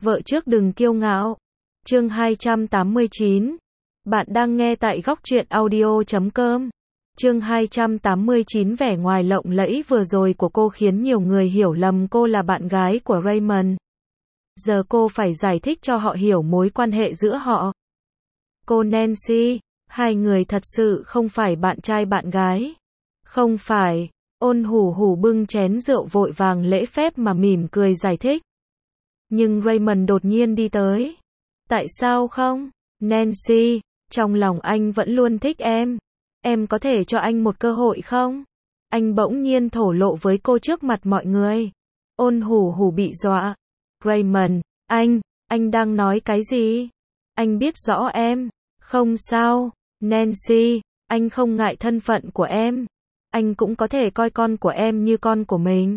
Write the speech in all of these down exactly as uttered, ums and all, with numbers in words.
Vợ trước đừng kiêu ngạo. Chương hai trăm tám mươi chín. Bạn đang nghe tại góc truyện audio chấm com. Chương hai trăm tám mươi chín. Vẻ ngoài lộng lẫy vừa rồi của cô khiến nhiều người hiểu lầm cô là bạn gái của Raymond. Giờ cô phải giải thích cho họ hiểu mối quan hệ giữa họ. Cô Nancy, hai người thật sự không phải bạn trai bạn gái. Không phải. Ôn hủ hủ bưng chén rượu vội vàng lễ phép mà mỉm cười giải thích. Nhưng Raymond đột nhiên đi tới. Tại sao không? Nancy, trong lòng anh vẫn luôn thích em. Em có thể cho anh một cơ hội không? Anh bỗng nhiên thổ lộ với cô trước mặt mọi người. Ôn hủ hủ bị dọa. Raymond, anh, anh đang nói cái gì? Anh biết rõ em. Không sao, Nancy, anh không ngại thân phận của em. Anh cũng có thể coi con của em như con của mình.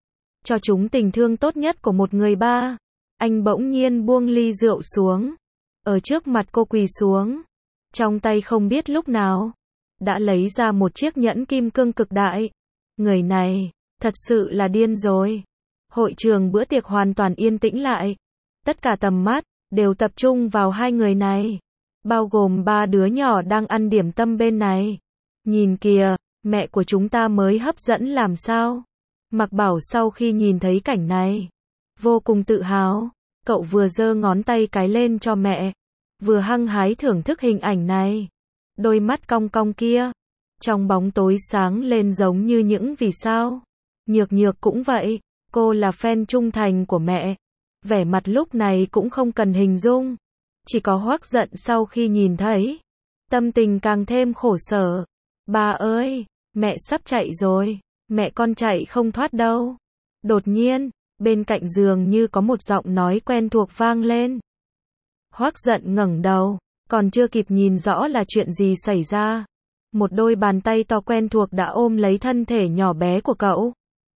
Cho chúng tình thương tốt nhất của một người ba. Anh bỗng nhiên buông ly rượu xuống. Ở trước mặt cô quỳ xuống. Trong tay không biết lúc nào đã lấy ra một chiếc nhẫn kim cương cực đại. Người này, thật sự là điên rồi. Hội trường bữa tiệc hoàn toàn yên tĩnh lại. Tất cả tầm mắt đều tập trung vào hai người này. Bao gồm ba đứa nhỏ đang ăn điểm tâm bên này. Nhìn kìa, mẹ của chúng ta mới hấp dẫn làm sao? Mạc Bảo sau khi nhìn thấy cảnh này, vô cùng tự hào. Cậu vừa giơ ngón tay cái lên cho mẹ, vừa hăng hái thưởng thức hình ảnh này. Đôi mắt cong cong kia, trong bóng tối sáng lên giống như những vì sao. Nhược Nhược cũng vậy, cô là fan trung thành của mẹ. Vẻ mặt lúc này cũng không cần hình dung. Chỉ có Hoắc giận sau khi nhìn thấy. Tâm tình càng thêm khổ sở. Ba ơi, mẹ sắp chạy rồi. Mẹ con chạy không thoát đâu. Đột nhiên, bên cạnh giường như có một giọng nói quen thuộc vang lên. Hoắc giận ngẩng đầu, còn chưa kịp nhìn rõ là chuyện gì xảy ra. Một đôi bàn tay to quen thuộc đã ôm lấy thân thể nhỏ bé của cậu.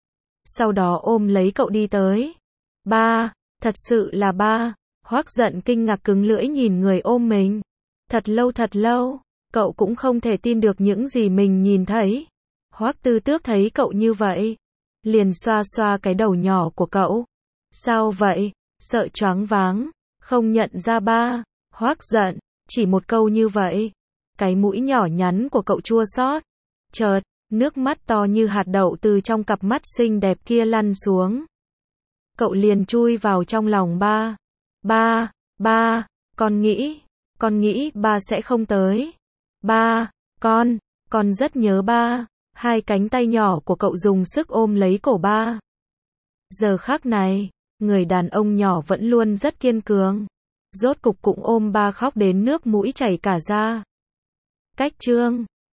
Sau đó ôm lấy cậu đi tới. Ba, thật sự là ba. Hoắc giận kinh ngạc cứng lưỡi nhìn người ôm mình. Thật lâu thật lâu, cậu cũng không thể tin được những gì mình nhìn thấy. Hoắc Tư Tước thấy cậu như vậy, liền xoa xoa cái đầu nhỏ của cậu. Sao vậy? Sợ choáng váng, không nhận ra ba. Hoắc giận, chỉ một câu như vậy. Cái mũi nhỏ nhắn của cậu chua xót. Chợt, nước mắt to như hạt đậu từ trong cặp mắt xinh đẹp kia lăn xuống. Cậu liền chui vào trong lòng ba. Ba, ba, con nghĩ, con nghĩ ba sẽ không tới. Ba, con, con rất nhớ ba. Hai cánh tay nhỏ của cậu dùng sức ôm lấy cổ ba. Giờ khắc này, người đàn ông nhỏ vẫn luôn rất kiên cường. Rốt cục cũng ôm ba khóc đến nước mũi chảy cả ra. Cách chương